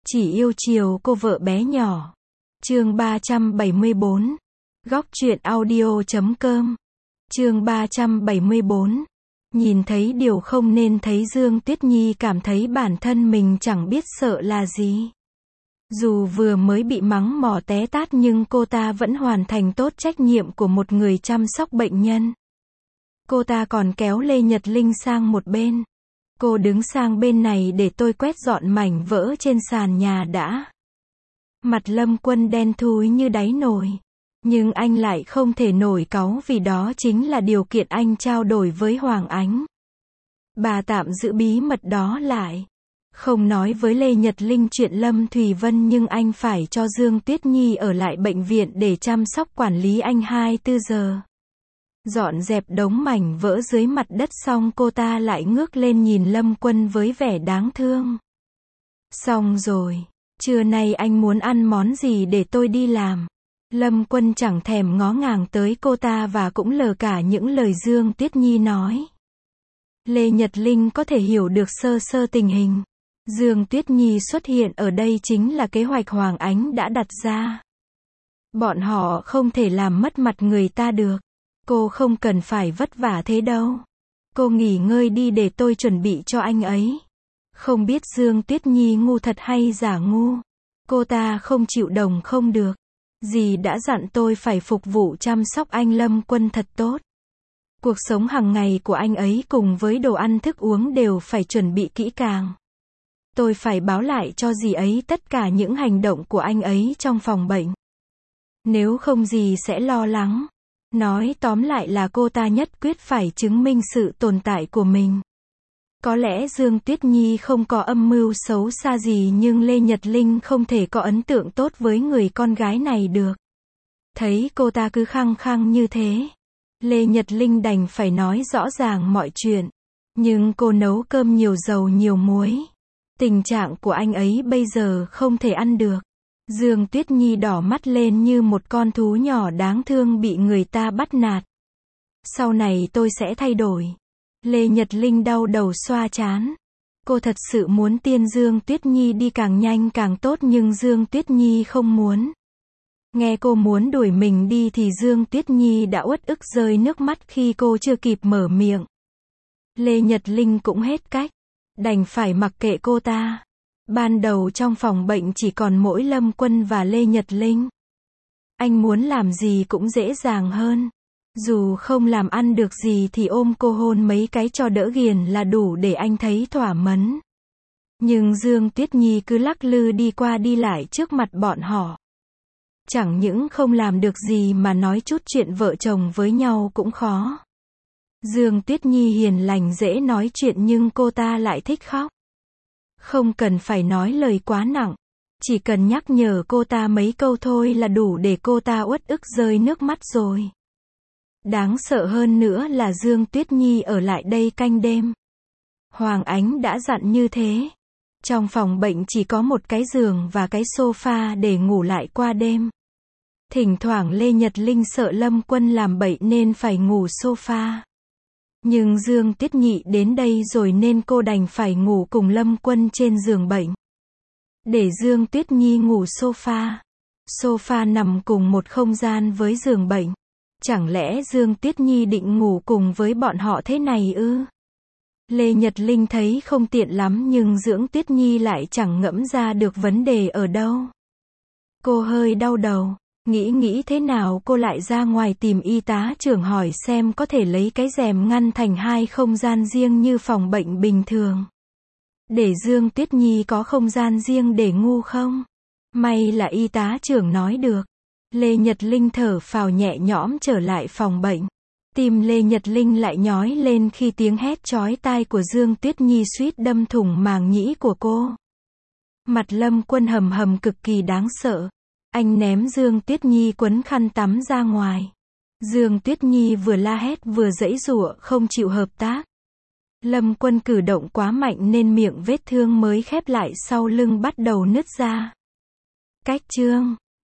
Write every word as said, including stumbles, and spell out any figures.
Chỉ yêu chiều cô vợ bé nhỏ. Chương ba trăm bảy mươi bốn. Góc truyện audio chấm com. Chương ba trăm bảy mươi bốn. Nhìn thấy điều không nên thấy, Dương Tuyết Nhi cảm thấy bản thân mình chẳng biết sợ là gì. Dù vừa mới bị mắng mỏ té tát nhưng cô ta vẫn hoàn thành tốt trách nhiệm của một người chăm sóc bệnh nhân. Cô ta còn kéo Lê Nhật Linh sang một bên. Cô đứng sang bên này để tôi quét dọn mảnh vỡ trên sàn nhà đã. Mặt Lâm Quân đen thui như đáy nồi. Nhưng anh lại không thể nổi cáu vì đó chính là điều kiện anh trao đổi với Hoàng Ánh. Bà tạm giữ bí mật đó lại. Không nói với Lê Nhật Linh chuyện Lâm Thùy Vân, nhưng anh phải cho Dương Tuyết Nhi ở lại bệnh viện để chăm sóc quản lý anh hai mươi bốn giờ. Dọn dẹp đống mảnh vỡ dưới mặt đất xong, cô ta lại ngước lên nhìn Lâm Quân với vẻ đáng thương. Xong rồi, trưa nay anh muốn ăn món gì để tôi đi làm? Lâm Quân chẳng thèm ngó ngàng tới cô ta và cũng lờ cả những lời Dương Tuyết Nhi nói. Lê Nhật Linh có thể hiểu được sơ sơ tình hình. Dương Tuyết Nhi xuất hiện ở đây chính là kế hoạch Hoàng Ánh đã đặt ra. Bọn họ không thể làm mất mặt người ta được. Cô không cần phải vất vả thế đâu. Cô nghỉ ngơi đi để tôi chuẩn bị cho anh ấy. Không biết Dương Tuyết Nhi ngu thật hay giả ngu. Cô ta không chịu đồng không được. Dì đã dặn tôi phải phục vụ chăm sóc anh Lâm Quân thật tốt. Cuộc sống hàng ngày của anh ấy cùng với đồ ăn thức uống đều phải chuẩn bị kỹ càng. Tôi phải báo lại cho dì ấy tất cả những hành động của anh ấy trong phòng bệnh. Nếu không dì sẽ lo lắng. Nói tóm lại là cô ta nhất quyết phải chứng minh sự tồn tại của mình. Có lẽ Dương Tuyết Nhi không có âm mưu xấu xa gì, nhưng Lê Nhật Linh không thể có ấn tượng tốt với người con gái này được. Thấy cô ta cứ khăng khăng như thế, Lê Nhật Linh đành phải nói rõ ràng mọi chuyện. Nhưng cô nấu cơm nhiều dầu nhiều muối. Tình trạng của anh ấy bây giờ không thể ăn được. Dương Tuyết Nhi đỏ mắt lên như một con thú nhỏ đáng thương bị người ta bắt nạt. Sau này tôi sẽ thay đổi. Lê Nhật Linh đau đầu xoa trán. Cô thật sự muốn tiên Dương Tuyết Nhi đi càng nhanh càng tốt, nhưng Dương Tuyết Nhi không muốn. Nghe cô muốn đuổi mình đi thì Dương Tuyết Nhi đã uất ức rơi nước mắt khi cô chưa kịp mở miệng. Lê Nhật Linh cũng hết cách. Đành phải mặc kệ cô ta. Ban đầu trong phòng bệnh chỉ còn mỗi Lâm Quân và Lê Nhật Linh. Anh muốn làm gì cũng dễ dàng hơn. Dù không làm ăn được gì thì ôm cô hôn mấy cái cho đỡ ghiền là đủ để anh thấy thỏa mãn. Nhưng Dương Tuyết Nhi cứ lắc lư đi qua đi lại trước mặt bọn họ. Chẳng những không làm được gì mà nói chút chuyện vợ chồng với nhau cũng khó. Dương Tuyết Nhi hiền lành dễ nói chuyện nhưng cô ta lại thích khóc. Không cần phải nói lời quá nặng. Chỉ cần nhắc nhở cô ta mấy câu thôi là đủ để cô ta uất ức rơi nước mắt rồi. Đáng sợ hơn nữa là Dương Tuyết Nhi ở lại đây canh đêm. Hoàng Ánh đã dặn như thế. Trong phòng bệnh chỉ có một cái giường và cái sofa để ngủ lại qua đêm. Thỉnh thoảng Lê Nhật Linh sợ Lâm Quân làm bậy nên phải ngủ sofa. Nhưng Dương Tuyết Nhi đến đây rồi nên cô đành phải ngủ cùng Lâm Quân trên giường bệnh. Để Dương Tuyết Nhi ngủ sofa. Sofa nằm cùng một không gian với giường bệnh. Chẳng lẽ Dương Tuyết Nhi định ngủ cùng với bọn họ thế này ư? Lê Nhật Linh thấy không tiện lắm nhưng Dương Tuyết Nhi lại chẳng ngẫm ra được vấn đề ở đâu. Cô hơi đau đầu. Nghĩ nghĩ thế nào cô lại ra ngoài tìm y tá trưởng hỏi xem có thể lấy cái rèm ngăn thành hai không gian riêng như phòng bệnh bình thường. Để Dương Tuyết Nhi có không gian riêng để ngu không? May là y tá trưởng nói được. Lê Nhật Linh thở phào nhẹ nhõm trở lại phòng bệnh. Tim Lê Nhật Linh lại nhói lên khi tiếng hét chói tai của Dương Tuyết Nhi suýt đâm thủng màng nhĩ của cô. Mặt Lâm Quân hầm hầm cực kỳ đáng sợ. Anh ném Dương Tuyết Nhi quấn khăn tắm ra ngoài. Dương Tuyết Nhi vừa la hét vừa giãy giụa không chịu hợp tác. Lâm Quân cử động quá mạnh nên miệng vết thương mới khép lại sau lưng bắt đầu nứt ra. Cách chương